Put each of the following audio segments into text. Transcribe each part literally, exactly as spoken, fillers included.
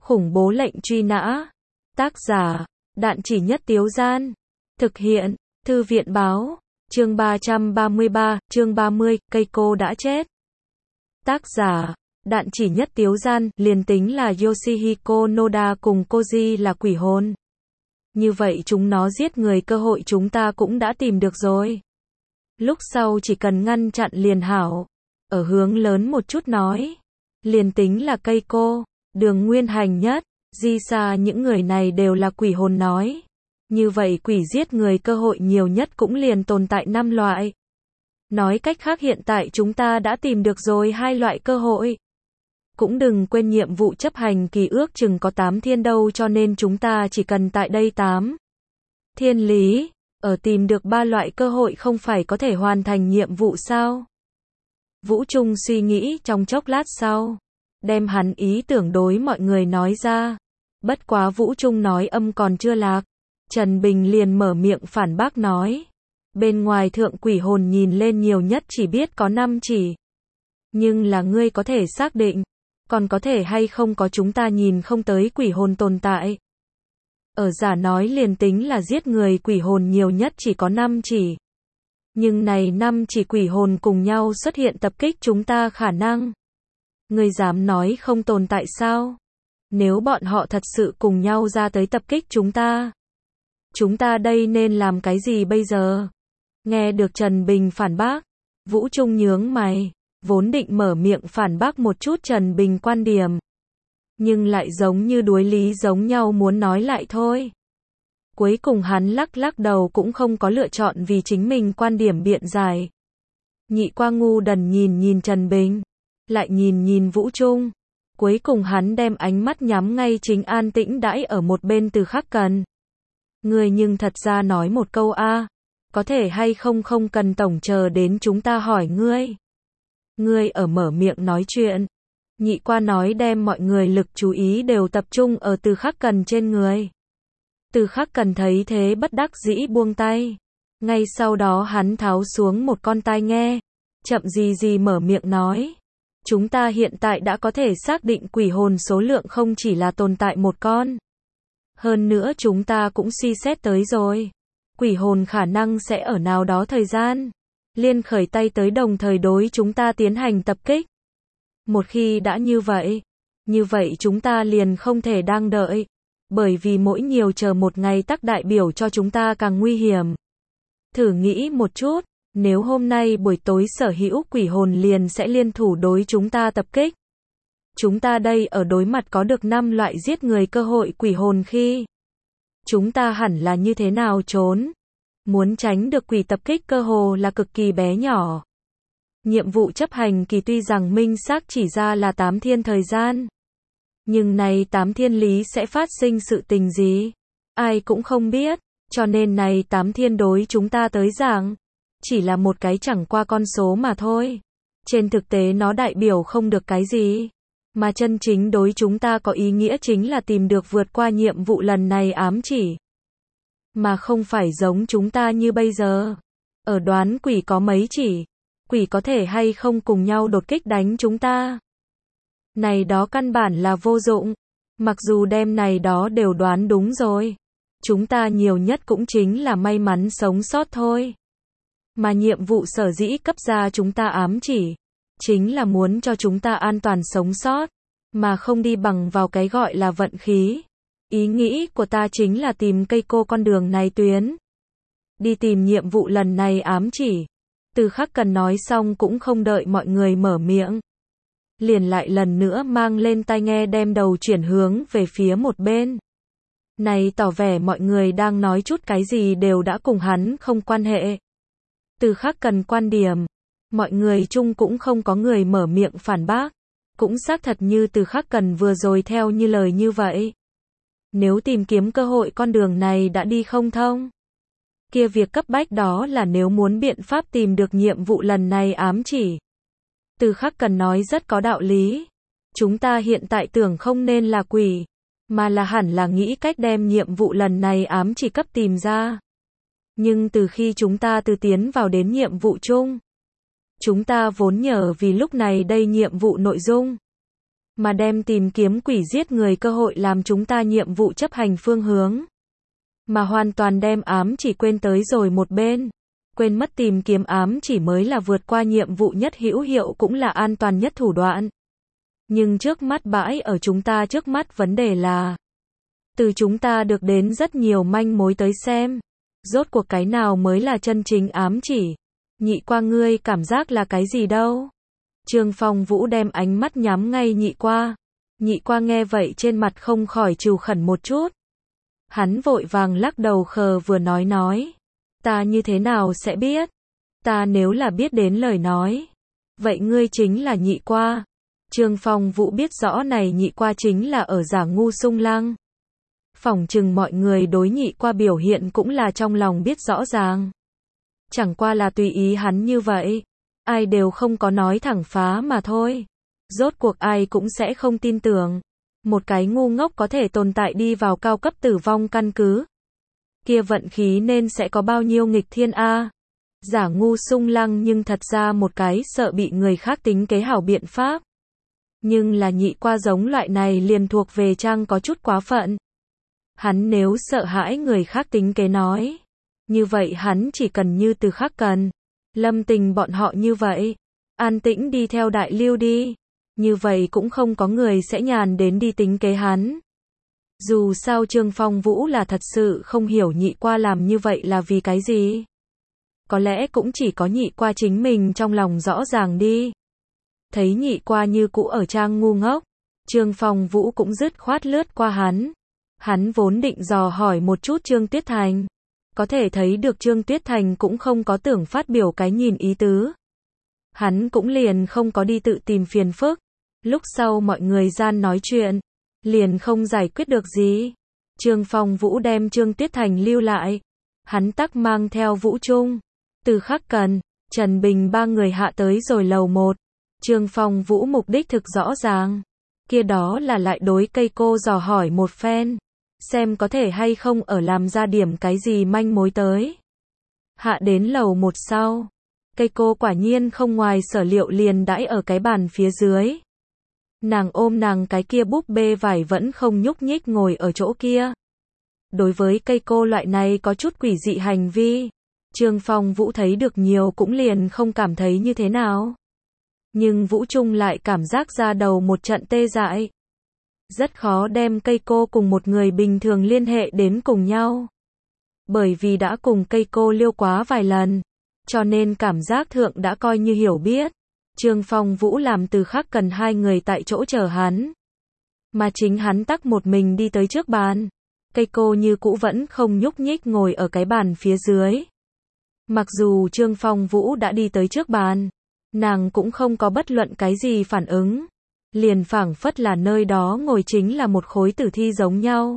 Khủng bố lệnh truy nã. Tác giả, Đạn Chỉ Nhất Tiếu Gian. Thực hiện, Thư viện báo. Chương ba trăm ba mươi ba, chương ba mươi, cây cô đã chết. Tác giả, Đạn Chỉ Nhất Tiếu Gian. Liền tính là Yoshihiko Noda cùng Koji là quỷ hồn. Như vậy chúng nó giết người cơ hội chúng ta cũng đã tìm được rồi. Lúc sau chỉ cần ngăn chặn liền hảo. Ở hướng lớn một chút nói. Liền tính là cây cô, Đường Nguyên Hành Nhất, Di Sa những người này đều là quỷ hồn nói. Như vậy quỷ giết người cơ hội nhiều nhất cũng liền tồn tại năm loại. Nói cách khác hiện tại chúng ta đã tìm được rồi hai loại cơ hội. Cũng đừng quên nhiệm vụ chấp hành kỳ ước chừng có tám thiên đâu cho nên chúng ta chỉ cần tại đây tám thiên lý, ở tìm được ba loại cơ hội không phải có thể hoàn thành nhiệm vụ sao? Vũ Trung suy nghĩ trong chốc lát sau, đem hắn ý tưởng đối mọi người nói ra. Bất quá Vũ Trung nói âm còn chưa lạc, Trần Bình liền mở miệng phản bác nói. Bên ngoài thượng quỷ hồn nhìn lên nhiều nhất chỉ biết có năm chỉ. Nhưng là ngươi có thể xác định, còn có thể hay không có chúng ta nhìn không tới quỷ hồn tồn tại. Ở giả nói liền tính là giết người quỷ hồn nhiều nhất chỉ có năm chỉ. Nhưng này năm chỉ quỷ hồn cùng nhau xuất hiện tập kích chúng ta khả năng. Ngươi dám nói không tồn tại sao? Nếu bọn họ thật sự cùng nhau ra tới tập kích chúng ta, chúng ta đây nên làm cái gì bây giờ? Nghe được Trần Bình phản bác, Vũ Trung nhướng mày, vốn định mở miệng phản bác một chút Trần Bình quan điểm. Nhưng lại giống như đối lý giống nhau muốn nói lại thôi. Cuối cùng hắn lắc lắc đầu cũng không có lựa chọn vì chính mình quan điểm biện giải. Nhị qua ngu đần nhìn nhìn Trần Bình, lại nhìn nhìn Vũ Trung. Cuối cùng hắn đem ánh mắt nhắm ngay chính an tĩnh đãi ở một bên Từ Khắc Cần. Ngươi nhưng thật ra nói một câu a, có thể hay không không cần tổng chờ đến chúng ta hỏi ngươi. Ngươi ở mở miệng nói chuyện. Nhị qua nói đem mọi người lực chú ý đều tập trung ở Từ Khắc Cần trên người. Từ Khắc Cần thấy thế bất đắc dĩ buông tay. Ngay sau đó hắn tháo xuống một con tai nghe, chậm gì gì mở miệng nói. Chúng ta hiện tại đã có thể xác định quỷ hồn số lượng không chỉ là tồn tại một con. Hơn nữa chúng ta cũng suy xét tới rồi. Quỷ hồn khả năng sẽ ở nào đó thời gian liên khởi tay tới đồng thời đối chúng ta tiến hành tập kích. Một khi đã như vậy, như vậy chúng ta liền không thể đang đợi. Bởi vì mỗi nhiều chờ một ngày tắc đại biểu cho chúng ta càng nguy hiểm. Thử nghĩ một chút, nếu hôm nay buổi tối sở hữu quỷ hồn liền sẽ liên thủ đối chúng ta tập kích. Chúng ta đây ở đối mặt có được năm loại giết người cơ hội quỷ hồn khi. Chúng ta hẳn là như thế nào trốn? Muốn tránh được quỷ tập kích cơ hồ là cực kỳ bé nhỏ. Nhiệm vụ chấp hành kỳ tuy rằng minh xác chỉ ra là tám thiên thời gian. Nhưng này tám thiên lý sẽ phát sinh sự tình gì? Ai cũng không biết, cho nên này tám thiên đối chúng ta tới giảng chỉ là một cái chẳng qua con số mà thôi. Trên thực tế nó đại biểu không được cái gì. Mà chân chính đối chúng ta có ý nghĩa chính là tìm được vượt qua nhiệm vụ lần này ám chỉ. Mà không phải giống chúng ta như bây giờ. Ở đoán quỷ có mấy chỉ. Quỷ có thể hay không cùng nhau đột kích đánh chúng ta. Này đó căn bản là vô dụng. Mặc dù đem này đó đều đoán đúng rồi. Chúng ta nhiều nhất cũng chính là may mắn sống sót thôi. Mà nhiệm vụ sở dĩ cấp ra chúng ta ám chỉ. Chính là muốn cho chúng ta an toàn sống sót. Mà không đi bằng vào cái gọi là vận khí. Ý nghĩ của ta chính là tìm cây cô con đường này tuyến. Đi tìm nhiệm vụ lần này ám chỉ. Từ Khắc Cần nói xong cũng không đợi mọi người mở miệng. Liền lại lần nữa mang lên tai nghe đem đầu chuyển hướng về phía một bên. Này tỏ vẻ mọi người đang nói chút cái gì đều đã cùng hắn không quan hệ. Từ Khắc Cần quan điểm. Mọi người chung cũng không có người mở miệng phản bác. Cũng xác thật như Từ Khắc Cần vừa rồi theo như lời như vậy. Nếu tìm kiếm cơ hội con đường này đã đi không thông. Kia việc cấp bách đó là nếu muốn biện pháp tìm được nhiệm vụ lần này ám chỉ. Từ Khắc Cần nói rất có đạo lý. Chúng ta hiện tại tưởng không nên là quỷ, mà là hẳn là nghĩ cách đem nhiệm vụ lần này ám chỉ cấp tìm ra. Nhưng từ khi chúng ta từ tiến vào đến nhiệm vụ chung, chúng ta vốn nhờ vì lúc này đây nhiệm vụ nội dung. mà đem tìm kiếm quỷ giết người cơ hội làm chúng ta nhiệm vụ chấp hành phương hướng. Mà hoàn toàn đem ám chỉ quên tới rồi một bên. Quên mất tìm kiếm ám chỉ mới là vượt qua nhiệm vụ nhất hữu hiệu cũng là an toàn nhất thủ đoạn. Nhưng trước mắt bãi ở chúng ta trước mắt vấn đề là từ chúng ta được đến rất nhiều manh mối tới xem. Rốt cuộc cái nào mới là chân chính ám chỉ. Nhị qua ngươi cảm giác là cái gì đâu? Trương Phong Vũ đem ánh mắt nhắm ngay nhị qua. Nhị qua nghe vậy trên mặt không khỏi trừ khẩn một chút. Hắn vội vàng lắc đầu khờ vừa nói nói. Ta như thế nào sẽ biết? Ta nếu là biết đến lời nói. Vậy ngươi chính là nhị qua. Trương Phong Vũ biết rõ này nhị qua chính là ở Giả Ngu Sung Lăng. Phỏng chừng mọi người đối nhị qua biểu hiện cũng là trong lòng biết rõ ràng. Chẳng qua là tùy ý hắn như vậy. Ai đều không có nói thẳng phá mà thôi. Rốt cuộc ai cũng sẽ không tin tưởng. Một cái ngu ngốc có thể tồn tại đi vào cao cấp tử vong căn cứ. Kia vận khí nên sẽ có bao nhiêu nghịch thiên a. Giả Ngu Sung Lăng nhưng thật ra một cái sợ bị người khác tính kế hảo biện pháp. Nhưng là nhị qua giống loại này liền thuộc về trang có chút quá phận. Hắn nếu sợ hãi người khác tính kế nói. Như vậy hắn chỉ cần như từ khắc cần. Lâm Tình bọn họ như vậy. An tĩnh đi theo đại lưu đi. Như vậy cũng không có người sẽ nhàn đến đi tính kế hắn. Dù sao Trương Phong Vũ là thật sự không hiểu nhị qua làm như vậy là vì cái gì. Có lẽ cũng chỉ có nhị qua chính mình trong lòng rõ ràng đi. Thấy nhị qua như cũ ở trang ngu ngốc. Trương Phong Vũ cũng dứt khoát lướt qua hắn. Hắn vốn định dò hỏi một chút Trương Tuyết Thành. Có thể thấy được Trương Tuyết Thành cũng không có tưởng phát biểu cái nhìn ý tứ. Hắn cũng liền không có đi tự tìm phiền phức. Lúc sau mọi người gian nói chuyện. Liền không giải quyết được gì. Trương Phong Vũ đem Trương Tuyết Thành lưu lại. Hắn tắc mang theo Vũ Trung. Từ Khắc Cần, Trần Bình ba người hạ tới rồi lầu một. Trương Phong Vũ mục đích thực rõ ràng. Kia đó là lại đối cây cô dò hỏi một phen. Xem có thể hay không ở làm ra điểm cái gì manh mối tới. Hạ đến lầu một sau. Cây cô quả nhiên không ngoài sở liệu liền đãi ở cái bàn phía dưới. Nàng ôm nàng cái kia búp bê vải vẫn không nhúc nhích ngồi ở chỗ kia. Đối với cây cô loại này có chút quỷ dị hành vi. Trương Phong Vũ thấy được nhiều cũng liền không cảm thấy như thế nào. Nhưng Vũ Trung lại cảm giác ra đầu một trận tê dại. Rất khó đem cây cô cùng một người bình thường liên hệ đến cùng nhau. Bởi vì đã cùng cây cô liêu quá vài lần. Cho nên cảm giác thượng đã coi như hiểu biết. Trương Phong Vũ làm Từ Khắc Cần hai người tại chỗ chờ hắn. Mà chính hắn tắc một mình đi tới trước bàn. Cây cô như cũ vẫn không nhúc nhích ngồi ở cái bàn phía dưới. Mặc dù Trương Phong Vũ đã đi tới trước bàn. Nàng cũng không có bất luận cái gì phản ứng. Liền phảng phất là nơi đó ngồi chính là một khối tử thi giống nhau.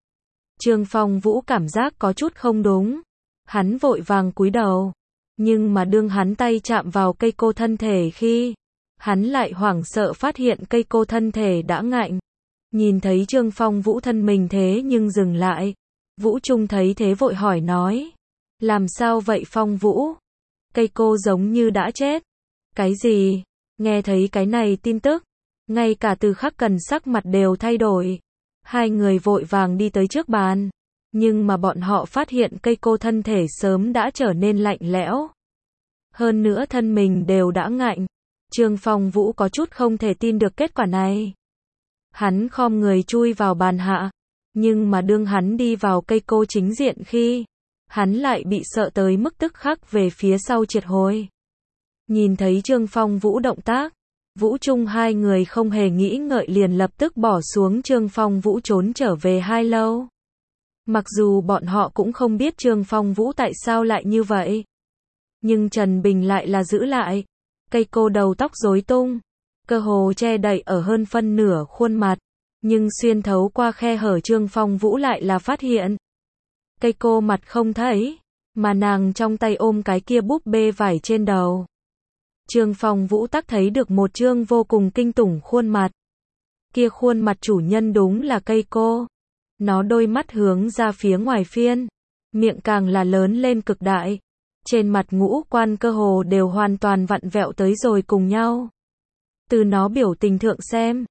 Trương Phong Vũ cảm giác có chút không đúng. Hắn vội vàng cúi đầu. Nhưng mà đương hắn tay chạm vào cây cô thân thể khi, hắn lại hoảng sợ phát hiện cây cô thân thể đã ngạnh. Nhìn thấy Trương Phong Vũ thân mình thế nhưng dừng lại. Vũ Trung thấy thế vội hỏi nói. Làm sao vậy Phong Vũ? Cây cô giống như đã chết. Cái gì? Nghe thấy cái này tin tức. Ngay cả Từ Khắc Cần sắc mặt đều thay đổi. Hai người vội vàng đi tới trước bàn. Nhưng mà bọn họ phát hiện cây cô thân thể sớm đã trở nên lạnh lẽo. Hơn nữa thân mình đều đã ngạnh. Trương Phong Vũ có chút không thể tin được kết quả này. Hắn khom người chui vào bàn hạ. Nhưng mà đương hắn đi vào cây cô chính diện khi, hắn lại bị sợ tới mức tức khắc về phía sau triệt hồi. Nhìn thấy Trương Phong Vũ động tác, Vũ Trung hai người không hề nghĩ ngợi liền lập tức bỏ xuống Trương Phong Vũ trốn trở về hai lâu. Mặc dù bọn họ cũng không biết Trương Phong Vũ tại sao lại như vậy. Nhưng Trần Bình lại là giữ lại. Cây cô đầu tóc rối tung. Cơ hồ che đậy ở hơn phân nửa khuôn mặt. Nhưng xuyên thấu qua khe hở Trương Phong Vũ lại là phát hiện. Cây cô mặt không thấy. Mà nàng trong tay ôm cái kia búp bê vải trên đầu. Trương Phong Vũ tắc thấy được một trương vô cùng kinh tủng khuôn mặt. Kia khuôn mặt chủ nhân đúng là cây cô. Nó đôi mắt hướng ra phía ngoài phiên. Miệng càng là lớn lên cực đại. Trên mặt ngũ quan cơ hồ đều hoàn toàn vặn vẹo tới rồi cùng nhau. Từ nó biểu tình thượng xem.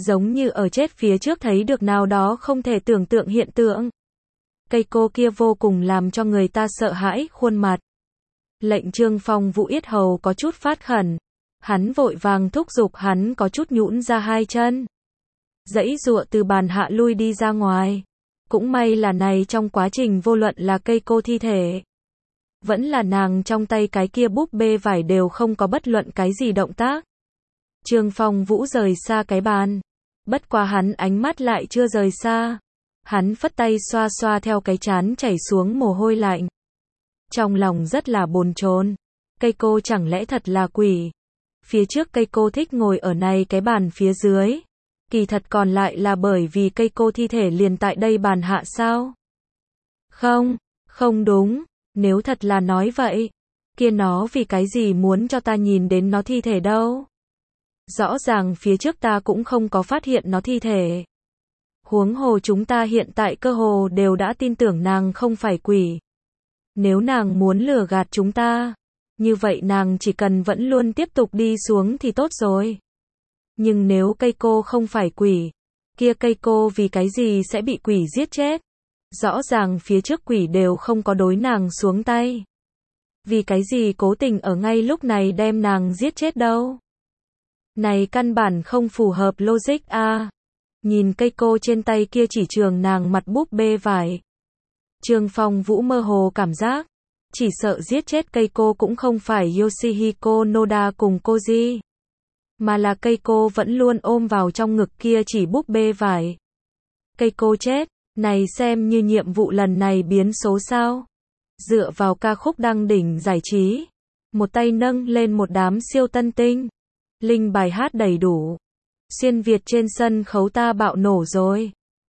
giống như ở chết phía trước thấy được nào đó không thể tưởng tượng hiện tượng. Cây cô kia vô cùng làm cho người ta sợ hãi, khuôn mặt. Lệnh Trương Phong Vũ yết hầu có chút phát khẩn. Hắn vội vàng thúc giục hắn có chút nhũn ra hai chân. Giãy giụa từ bàn hạ lui đi ra ngoài. Cũng may là này trong quá trình vô luận là cây cô thi thể. Vẫn là nàng trong tay cái kia búp bê vải đều không có bất luận cái gì động tác. Trương Phong Vũ rời xa cái bàn. Bất quá hắn ánh mắt lại chưa rời xa. Hắn phất tay xoa xoa theo cái trán chảy xuống mồ hôi lạnh. Trong lòng rất là bồn chồn. Cây cô chẳng lẽ thật là quỷ. Phía trước cây cô thích ngồi ở này cái bàn phía dưới. Kỳ thật còn lại là bởi vì cây cô thi thể liền tại đây bàn hạ sao? Không, không đúng. Nếu thật là nói vậy, kia nó vì cái gì muốn cho ta nhìn đến nó thi thể đâu? Rõ ràng phía trước ta cũng không có phát hiện nó thi thể. Huống hồ chúng ta hiện tại cơ hồ đều đã tin tưởng nàng không phải quỷ. Nếu nàng muốn lừa gạt chúng ta, như vậy nàng chỉ cần vẫn luôn tiếp tục đi xuống thì tốt rồi. Nhưng nếu cây cô không phải quỷ, kia cây cô vì cái gì sẽ bị quỷ giết chết? Rõ ràng phía trước quỷ đều không có đối nàng xuống tay. Vì cái gì cố tình ở ngay lúc này đem nàng giết chết đâu? Này căn bản không phù hợp logic a. À. Nhìn cây cô trên tay kia chỉ trường nàng mặt búp bê vải. Trương Phong Vũ mơ hồ cảm giác, chỉ sợ giết chết cây cô cũng không phải Yoshihiko Noda cùng Koji, mà là cây cô vẫn luôn ôm vào trong ngực kia chỉ búp bê vải. Cây cô chết, này xem như nhiệm vụ lần này biến số sao? Dựa vào ca khúc đăng đỉnh giải trí, một tay nâng lên một đám siêu tân tinh, linh bài hát đầy đủ. Xuyên Việt trên sân khấu ta bạo nổ rồi.